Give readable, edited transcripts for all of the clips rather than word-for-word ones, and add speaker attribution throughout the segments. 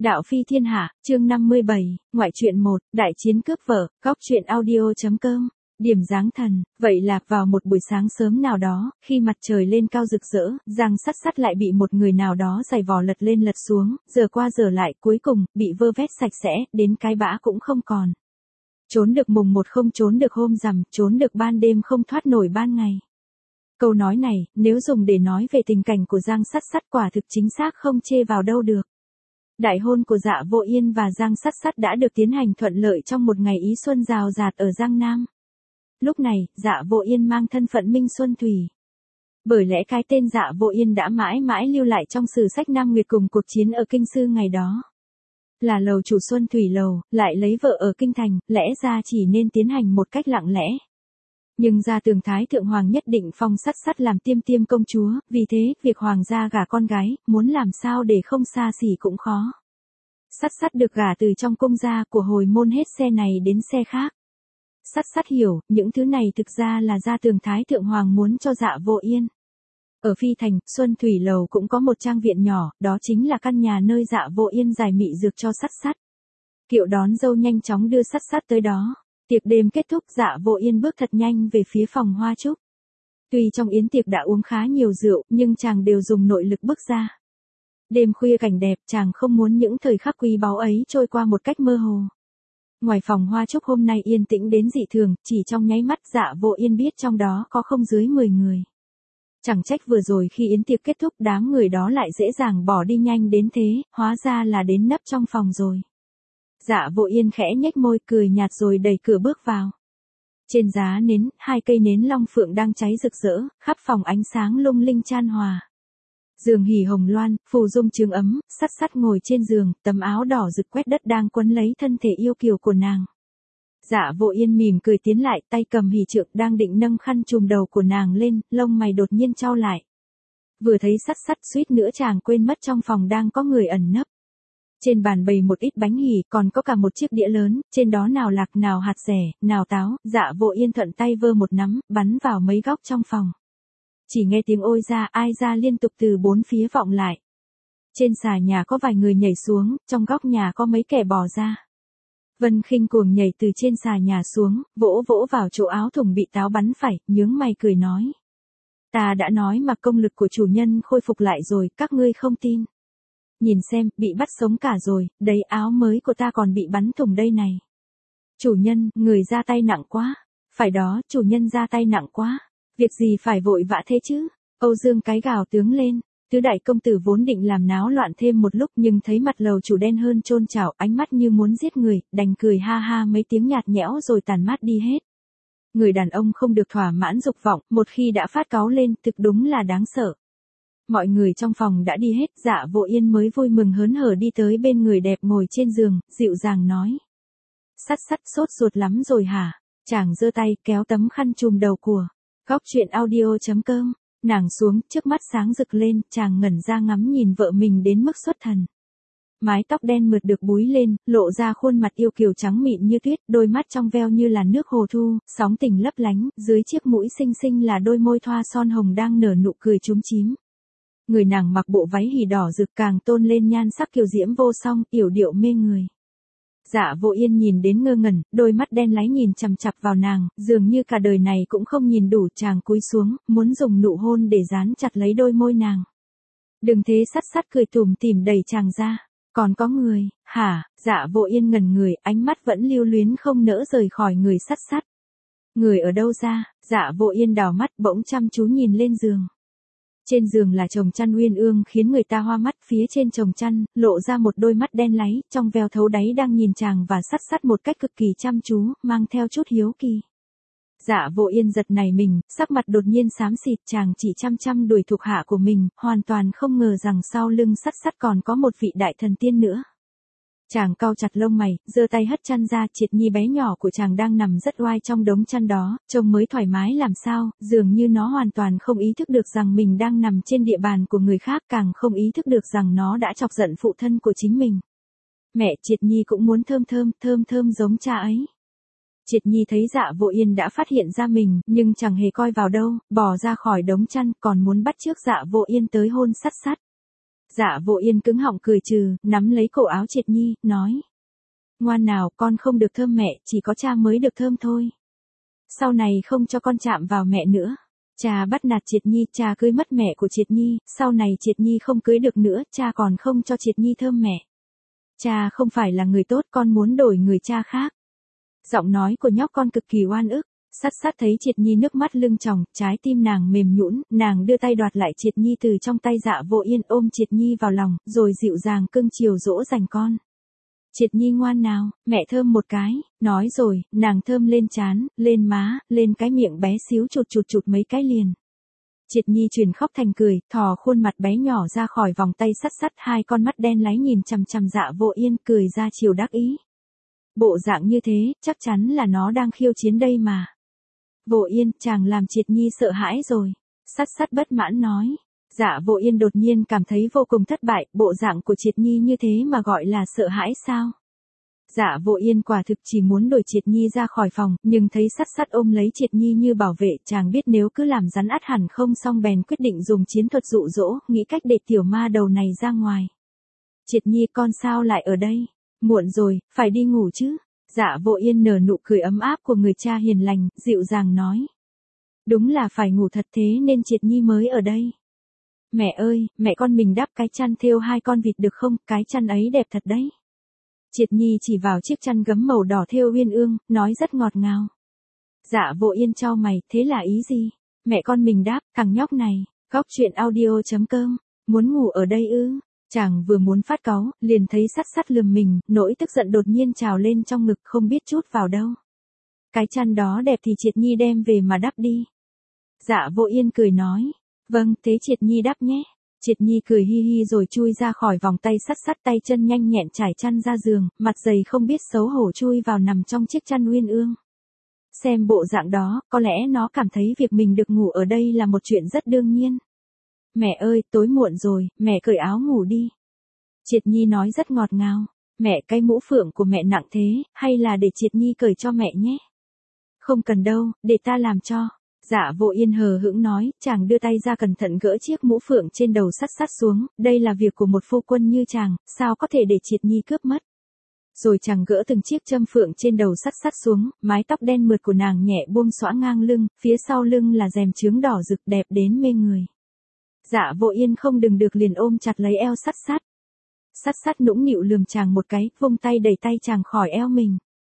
Speaker 1: Đạo phi thiên hạ, chương 57, ngoại truyện 1, đại chiến cướp vợ, góc truyện audio.com. Điểm dáng thần, vậy là vào một buổi sáng sớm nào đó, khi mặt trời lên cao rực rỡ, Giang Sắt Sắt lại bị một người nào đó giày vò lật lên lật xuống, giờ qua giờ lại, cuối cùng, bị vơ vét sạch sẽ, đến cái bã cũng không còn. Trốn được mùng một không trốn được hôm rằm, trốn được ban đêm không thoát nổi ban ngày. Câu nói này, nếu dùng để nói về tình cảnh của Giang Sắt Sắt quả thực chính xác không chê vào đâu được. Đại hôn của Dạ Vô Yên và Giang Sắt Sắt đã được tiến hành thuận lợi trong một ngày ý xuân rào rạt ở Giang Nam. Lúc này, Dạ Vô Yên mang thân phận Minh Xuân Thủy. Bởi lẽ cái tên Dạ Vô Yên đã mãi mãi lưu lại trong sử sách Nam Nguyệt cùng cuộc chiến ở Kinh Sư ngày đó. Là lầu chủ Xuân Thủy Lầu, lại lấy vợ ở Kinh Thành, lẽ ra chỉ nên tiến hành một cách lặng lẽ. Nhưng gia tường Thái Thượng Hoàng nhất định phong Sắt Sắt làm tiêm tiêm công chúa, vì thế, việc Hoàng gia gả con gái, muốn làm sao để không xa xỉ cũng khó. Sắt Sắt được gả từ trong cung gia của hồi môn hết xe này đến xe khác. Sắt Sắt hiểu, những thứ này thực ra là gia tường Thái Thượng Hoàng muốn cho Dạ Vô Yên. Ở Phi Thành, Xuân Thủy Lầu cũng có một trang viện nhỏ, đó chính là căn nhà nơi Dạ Vô Yên giải mị dược cho Sắt Sắt. Kiệu đón dâu nhanh chóng đưa Sắt Sắt tới đó. Tiệc đêm kết thúc, Dạ Vô Yên bước thật nhanh về phía phòng hoa trúc. Tuy trong yến tiệc đã uống khá nhiều rượu, nhưng chàng đều dùng nội lực bước ra. Đêm khuya cảnh đẹp, chàng không muốn những thời khắc quý báu ấy trôi qua một cách mơ hồ. Ngoài phòng hoa trúc hôm nay yên tĩnh đến dị thường, chỉ trong nháy mắt Dạ Vô Yên biết trong đó có không dưới 10 người. Chẳng trách vừa rồi khi yến tiệc kết thúc đám người đó lại dễ dàng bỏ đi nhanh đến thế, hóa ra là đến nấp trong phòng rồi. Dạ Vô Yên khẽ nhếch môi cười nhạt rồi đẩy cửa bước vào. Trên giá nến, 2 cây nến long phượng đang cháy rực rỡ, khắp phòng ánh sáng lung linh chan hòa. Giường hỉ hồng loan, phù dung chướng ấm, Sắt Sắt ngồi trên giường, tấm áo đỏ rực quét đất đang quấn lấy thân thể yêu kiều của nàng. Dạ Vô Yên mỉm cười tiến lại, tay cầm hỉ trượng đang định nâng khăn trùm đầu của nàng lên, lông mày đột nhiên chau lại. Vừa thấy Sắt Sắt suýt nữa chàng quên mất trong phòng đang có người ẩn nấp. Trên bàn bày một ít bánh hỉ, còn có cả một chiếc đĩa lớn, trên đó nào lạc nào hạt dẻ, nào táo, Dạ Vô Yên thuận tay vơ một nắm, bắn vào mấy góc trong phòng. Chỉ nghe tiếng ôi ra ai ra liên tục từ bốn phía vọng lại. Trên xà nhà có vài người nhảy xuống, trong góc nhà có mấy kẻ bò ra. Vân Khinh cuồng nhảy từ trên xà nhà xuống, vỗ vỗ vào chỗ áo thùng bị táo bắn phải, nhướng mày cười nói. Ta đã nói mà công lực của chủ nhân khôi phục lại rồi, các ngươi không tin. Nhìn xem, bị bắt sống cả rồi, đấy áo mới của ta còn bị bắn thủng đây này. Chủ nhân, người ra tay nặng quá. Phải đó, chủ nhân ra tay nặng quá. Việc gì phải vội vã thế chứ? Âu Dương cái gào tướng lên. Tứ đại công tử vốn định làm náo loạn thêm một lúc nhưng thấy mặt lầu chủ đen hơn chôn chảo, ánh mắt như muốn giết người, đành cười ha ha mấy tiếng nhạt nhẽo rồi tàn mát đi hết. Người đàn ông không được thỏa mãn dục vọng, một khi đã phát cáu lên, thực đúng là đáng sợ. Mọi người trong phòng đã đi hết, Dạ Vô Yên mới vui mừng hớn hở đi tới bên người đẹp ngồi trên giường, dịu dàng nói. Sắt Sắt sốt ruột lắm rồi hả? Chàng giơ tay kéo tấm khăn trùm đầu của. Góc truyện audio.com. Nàng xuống, trước mắt sáng rực lên, chàng ngẩn ra ngắm nhìn vợ mình đến mức xuất thần. Mái tóc đen mượt được búi lên, lộ ra khuôn mặt yêu kiều trắng mịn như tuyết, đôi mắt trong veo như là nước hồ thu, sóng tình lấp lánh, dưới chiếc mũi xinh xinh là đôi môi thoa son hồng đang nở nụ cười chúm chím. Người nàng mặc bộ váy hỉ đỏ rực càng tôn lên nhan sắc kiều diễm vô song, yểu điệu mê người. Dạ Vô Yên nhìn đến ngơ ngẩn, đôi mắt đen láy nhìn chằm chặp vào nàng, dường như cả đời này cũng không nhìn đủ, chàng cúi xuống, muốn dùng nụ hôn để dán chặt lấy đôi môi nàng. Đừng thế, Sắt Sắt cười tủm tỉm đẩy chàng ra. Còn có người, hả? Dạ Vô Yên ngẩn người, ánh mắt vẫn lưu luyến không nỡ rời khỏi người Sắt Sắt. Người ở đâu ra? Dạ Vô Yên đảo mắt bỗng chăm chú nhìn lên giường. Trên giường là chồng chăn uyên ương khiến người ta hoa mắt, phía trên chồng chăn, lộ ra một đôi mắt đen láy, trong veo thấu đáy đang nhìn chàng và Sắt Sắt một cách cực kỳ chăm chú, mang theo chút hiếu kỳ. Dạ Vô Yên giật nảy mình, sắc mặt đột nhiên xám xịt, chàng chỉ chăm chăm đuổi thuộc hạ của mình, hoàn toàn không ngờ rằng sau lưng Sắt Sắt còn có một vị đại thần tiên nữa. Chàng cau chặt lông mày, giơ tay hất chăn ra, Triệt Nhi bé nhỏ của chàng đang nằm rất oai trong đống chăn đó, trông mới thoải mái làm sao, dường như nó hoàn toàn không ý thức được rằng mình đang nằm trên địa bàn của người khác, càng không ý thức được rằng nó đã chọc giận phụ thân của chính mình. Mẹ Triệt Nhi cũng muốn thơm thơm giống cha ấy. Triệt Nhi thấy Dạ Vô Yên đã phát hiện ra mình, nhưng chẳng hề coi vào đâu, bò ra khỏi đống chăn, còn muốn bắt chước Dạ Vô Yên tới hôn Sắt Sắt. Dạ Vô Yên cứng họng cười trừ, nắm lấy cổ áo Triệt Nhi, nói. Ngoan nào, con không được thơm mẹ, chỉ có cha mới được thơm thôi. Sau này không cho con chạm vào mẹ nữa. Cha bắt nạt Triệt Nhi, cha cưới mất mẹ của Triệt Nhi, sau này Triệt Nhi không cưới được nữa, cha còn không cho Triệt Nhi thơm mẹ. Cha không phải là người tốt, con muốn đổi người cha khác. Giọng nói của nhóc con cực kỳ oan ức. Sát sát thấy Triệt Nhi nước mắt lưng tròng, trái tim nàng mềm nhũn, nàng đưa tay đoạt lại Triệt Nhi từ trong tay Dạ Vô Yên, ôm Triệt Nhi vào lòng, rồi dịu dàng cưng chiều dỗ dành con. Triệt Nhi ngoan nào, mẹ thơm một cái, nói rồi, nàng thơm lên trán, lên má, lên cái miệng bé xíu chụt mấy cái liền. Triệt Nhi chuyển khóc thành cười, thò khuôn mặt bé nhỏ ra khỏi vòng tay sát sát, hai con mắt đen láy nhìn chằm chằm Dạ Vô Yên, cười ra chiều đắc ý. Bộ dạng như thế, chắc chắn là nó đang khiêu chiến đây mà. Vô Yên, chàng làm Triệt Nhi sợ hãi rồi. Sát sát bất mãn nói. Dạ Vô Yên đột nhiên cảm thấy vô cùng thất bại, bộ dạng của Triệt Nhi như thế mà gọi là sợ hãi sao? Dạ Vô Yên quả thực chỉ muốn đuổi Triệt Nhi ra khỏi phòng, nhưng thấy sát sát ôm lấy Triệt Nhi như bảo vệ, chàng biết nếu cứ làm rắn ắt hẳn không xong bèn quyết định dùng chiến thuật dụ dỗ, nghĩ cách để tiểu ma đầu này ra ngoài. Triệt Nhi con sao lại ở đây? Muộn rồi, phải đi ngủ chứ? Dạ Vô Yên nở nụ cười ấm áp của người cha hiền lành, dịu dàng nói. Đúng là phải ngủ thật thế nên Triệt Nhi mới ở đây. Mẹ ơi, mẹ con mình đắp cái chăn thêu hai con vịt được không, cái chăn ấy đẹp thật đấy. Triệt Nhi chỉ vào chiếc chăn gấm màu đỏ thêu uyên ương, nói rất ngọt ngào. Dạ Vô Yên chau mày, thế là ý gì? Mẹ con mình đáp, thằng nhóc này, góc chuyện audio.com, muốn ngủ ở đây ư? Chàng vừa muốn phát cáu, liền thấy sát sát lườm mình, nỗi tức giận đột nhiên trào lên trong ngực không biết chút vào đâu. Cái chăn đó đẹp thì Triệt Nhi đem về mà đắp đi. Dạ Vô Yên cười nói. Vâng, thế Triệt Nhi đắp nhé. Triệt Nhi cười hi hi rồi chui ra khỏi vòng tay sát sát, tay chân nhanh nhẹn trải chăn ra giường, mặt dày không biết xấu hổ chui vào nằm trong chiếc chăn uyên ương. Xem bộ dạng đó, có lẽ nó cảm thấy việc mình được ngủ ở đây là một chuyện rất đương nhiên. Mẹ ơi, tối muộn rồi, mẹ cởi áo ngủ đi. Triệt Nhi nói rất ngọt ngào. Mẹ, cái mũ phượng của mẹ nặng thế, hay là để Triệt Nhi cởi cho mẹ nhé? Không cần đâu, để ta làm cho. Dạ Vô Yên hờ hững nói, chàng đưa tay ra cẩn thận gỡ chiếc mũ phượng trên đầu sát sát xuống, đây là việc của một phu quân như chàng, sao có thể để Triệt Nhi cướp mất. Rồi chàng gỡ từng chiếc châm phượng trên đầu sát sát xuống, mái tóc đen mượt của nàng nhẹ buông xõa ngang lưng, phía sau lưng là rèm chướng đỏ rực đẹp đến mê người. Dạ Vô Yên không đừng được liền ôm chặt lấy eo sát sát. Sát sát nũng nịu lườm chàng một cái, vung tay đẩy tay chàng khỏi eo mình.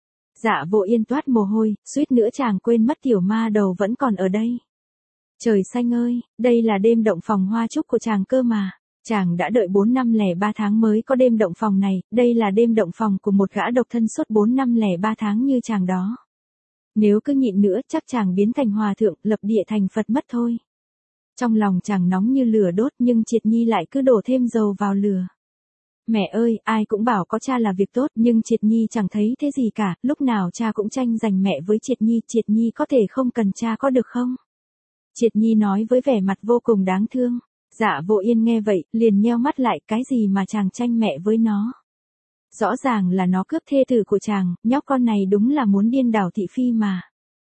Speaker 1: Dạ Vô Yên toát mồ hôi, suýt nữa chàng quên mất tiểu ma đầu vẫn còn ở đây. Trời xanh ơi, đây là đêm động phòng hoa trúc của chàng cơ mà. Chàng đã đợi 4 năm lẻ 3 tháng mới có đêm động phòng này, đây là đêm động phòng của một gã độc thân suốt 4 năm lẻ 3 tháng như chàng đó. Nếu cứ nhịn nữa chắc chàng biến thành hòa thượng, lập địa thành Phật mất thôi. Trong lòng chàng nóng như lửa đốt nhưng Triệt Nhi lại cứ đổ thêm dầu vào lửa. Mẹ ơi, ai cũng bảo có cha là việc tốt nhưng Triệt Nhi chẳng thấy thế gì cả, lúc nào cha cũng tranh giành mẹ với Triệt Nhi có thể không cần cha có được không? Triệt Nhi nói với vẻ mặt vô cùng đáng thương. Dạ Vô Yên nghe vậy, liền nheo mắt lại, cái gì mà chàng tranh mẹ với nó? Rõ ràng là nó cướp thê tử của chàng, nhóc con này đúng là muốn điên đảo thị phi mà.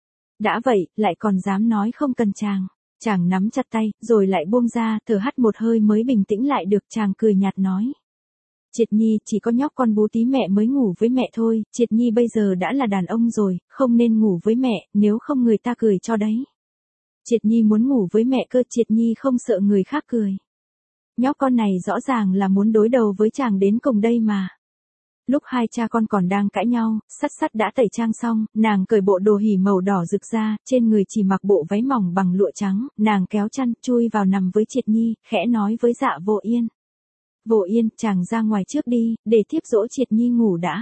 Speaker 1: Đã vậy, lại còn dám nói không cần chàng. Chàng nắm chặt tay, rồi lại buông ra, thở hắt một hơi mới bình tĩnh lại được, chàng cười nhạt nói. Triệt Nhi, chỉ có nhóc con bú tí mẹ mới ngủ với mẹ thôi, Triệt Nhi bây giờ đã là đàn ông rồi, không nên ngủ với mẹ, nếu không người ta cười cho đấy. Triệt Nhi muốn ngủ với mẹ cơ, Triệt Nhi không sợ người khác cười. Nhóc con này rõ ràng là muốn đối đầu với chàng đến cùng đây mà. Lúc hai cha con còn đang cãi nhau, sát sát đã tẩy trang xong, nàng cởi bộ đồ hỉ màu đỏ rực ra, trên người chỉ mặc bộ váy mỏng bằng lụa trắng, nàng kéo chăn, chui vào nằm với Triệt Nhi, khẽ nói với Dạ Vô Yên. Vô Yên, chàng ra ngoài trước đi, để tiếp dỗ Triệt Nhi ngủ đã.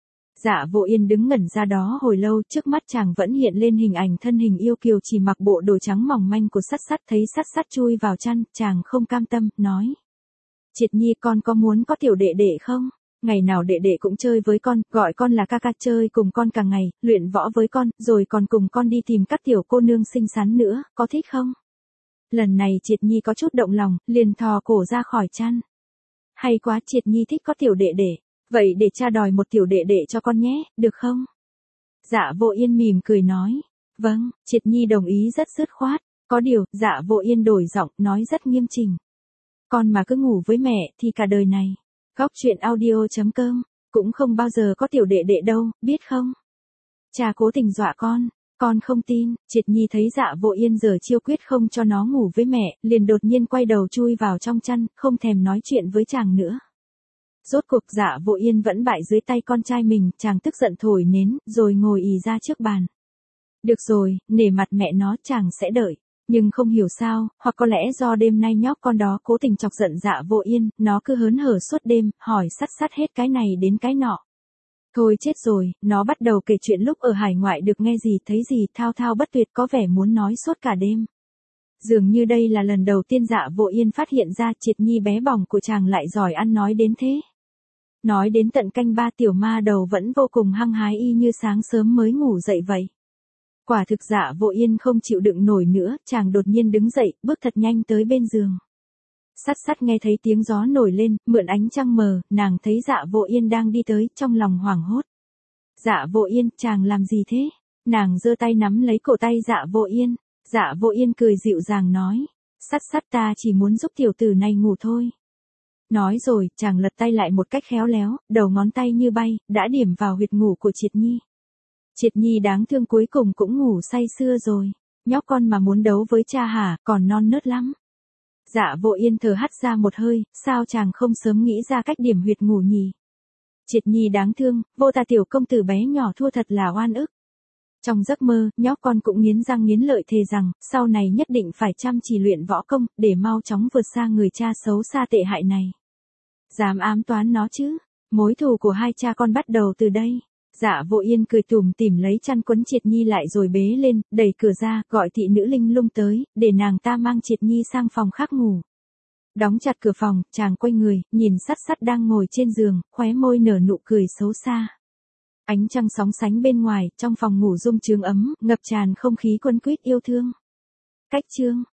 Speaker 1: Dạ Vô Yên đứng ngẩn ra đó hồi lâu, trước mắt chàng vẫn hiện lên hình ảnh thân hình yêu kiều chỉ mặc bộ đồ trắng mỏng manh của sát sát, thấy sát sát chui vào chăn, chàng không cam tâm, nói. Triệt Nhi, con có muốn có tiểu đệ đệ không? Ngày nào đệ đệ cũng chơi với con, gọi con là ca ca, chơi cùng con cả ngày, luyện võ với con, rồi còn cùng con đi tìm các tiểu cô nương xinh xắn nữa, có thích không? Lần này Triệt Nhi có chút động lòng, liền thò cổ ra khỏi chăn. Hay quá, Triệt Nhi thích có tiểu đệ đệ. Vậy để cha đòi một tiểu đệ đệ cho con nhé, được không? Dạ Vô Yên mỉm cười nói. Vâng, Triệt Nhi đồng ý rất dứt khoát. Có điều, Dạ Vô Yên đổi giọng, nói rất nghiêm chỉnh. Con mà cứ ngủ với mẹ thì cả đời này. Góc chuyện audio.com, cũng không bao giờ có tiểu đệ đệ đâu, biết không? Cha cố tình dọa con không tin. Triệt Nhi thấy Dạ Vô Yên giờ chiêu quyết không cho nó ngủ với mẹ, liền đột nhiên quay đầu chui vào trong chăn, không thèm nói chuyện với chàng nữa. Rốt cuộc Dạ Vô Yên vẫn bại dưới tay con trai mình, chàng tức giận thổi nến, rồi ngồi ì ra trước bàn. Được rồi, nể mặt mẹ nó, chàng sẽ đợi. Nhưng không hiểu sao, hoặc có lẽ do đêm nay nhóc con đó cố tình chọc giận Dạ Vô Yên, nó cứ hớn hở suốt đêm, hỏi sắt hết cái này đến cái nọ. Thôi chết rồi, nó bắt đầu kể chuyện lúc ở hải ngoại được nghe gì thấy gì thao thao bất tuyệt, có vẻ muốn nói suốt cả đêm. Dường như đây là lần đầu tiên Dạ Vô Yên phát hiện ra Triệt Nhi bé bỏng của chàng lại giỏi ăn nói đến thế. Nói đến tận canh ba tiểu ma đầu vẫn vô cùng hăng hái y như sáng sớm mới ngủ dậy vậy. Quả thực Dạ Vô Yên không chịu đựng nổi nữa, chàng đột nhiên đứng dậy, bước thật nhanh tới bên giường. Sắt nghe thấy tiếng gió nổi lên, mượn ánh trăng mờ, nàng thấy Dạ Vô Yên đang đi tới, trong lòng hoảng hốt. Dạ Vô Yên, chàng làm gì thế? Nàng giơ tay nắm lấy cổ tay Dạ Vô Yên. Dạ Vô Yên cười dịu dàng nói. Sắt ta chỉ muốn giúp tiểu tử này ngủ thôi. Nói rồi, chàng lật tay lại một cách khéo léo, đầu ngón tay như bay, đã điểm vào huyệt ngủ của Triệt Nhi. Triệt Nhi đáng thương cuối cùng cũng ngủ say sưa rồi. Nhóc con mà muốn đấu với cha hả, còn non nớt lắm. Dạ Vô Yên thở hắt ra một hơi, sao chàng không sớm nghĩ ra cách điểm huyệt ngủ nhỉ? Triệt Nhi đáng thương, vô ta tiểu công tử bé nhỏ thua thật là oan ức. Trong giấc mơ, nhóc con cũng nghiến răng nghiến lợi thề rằng, sau này nhất định phải chăm chỉ luyện võ công, để mau chóng vượt xa người cha xấu xa tệ hại này. Dám ám toán nó chứ? Mối thù của hai cha con bắt đầu từ đây. Dạ Vô Yên cười tủm tỉm lấy chăn quấn Triệt Nhi lại rồi bế lên, đẩy cửa ra, gọi thị nữ Linh Lung tới, để nàng ta mang Triệt Nhi sang phòng khác ngủ. Đóng chặt cửa phòng, chàng quay người, nhìn sắt đang ngồi trên giường, khóe môi nở nụ cười xấu xa. Ánh trăng sóng sánh bên ngoài, trong phòng ngủ rung chướng ấm, ngập tràn không khí quấn quýt yêu thương. Cách chương